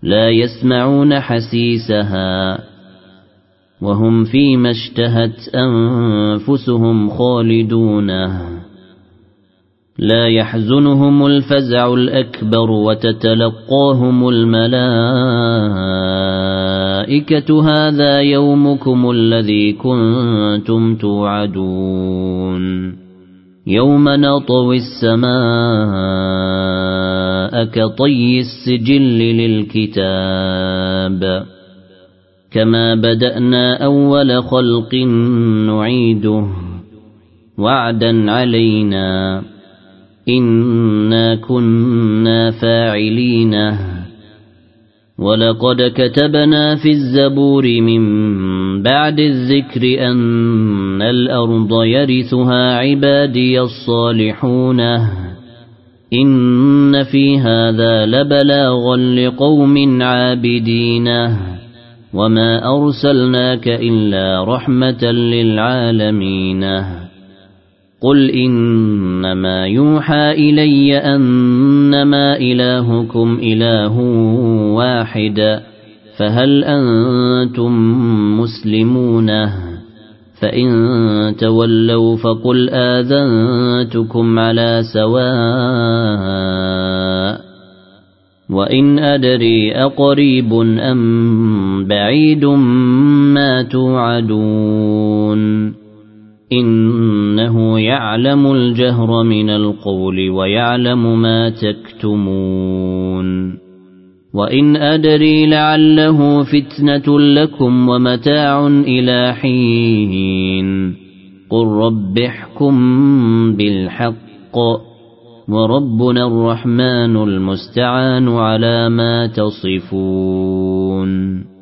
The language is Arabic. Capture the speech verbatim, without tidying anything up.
لا يسمعون حسيسها وهم فيما اشتهت أنفسهم خالدون لا يحزنهم الفزع الأكبر وتتلقاهم الملائكة هذا يومكم الذي كنتم توعدون يوم نطوي السماء كطي السجل للكتاب كما بدأنا أول خلق نعيده وعدا علينا إنا كنا فاعلين ولقد كتبنا في الزبور من بعد الذكر أن الأرض يرثها عبادي الصالحون إن في هذا لبلاغا لقوم عابدين وما أرسلناك إلا رحمة للعالمين قل إنما يوحى إلي أنما إلهكم إله واحد فهل أنتم مسلمون فإن تولوا فقل آذنتكم على سواء وإن أدري أقريب أم بعيد ما توعدون إنه يعلم الجهر من القول ويعلم ما تكتمون وإن أدري لعله فتنة لكم ومتاع إلى حين قل رب احكم بالحق وربنا الرحمن المستعان على ما تصفون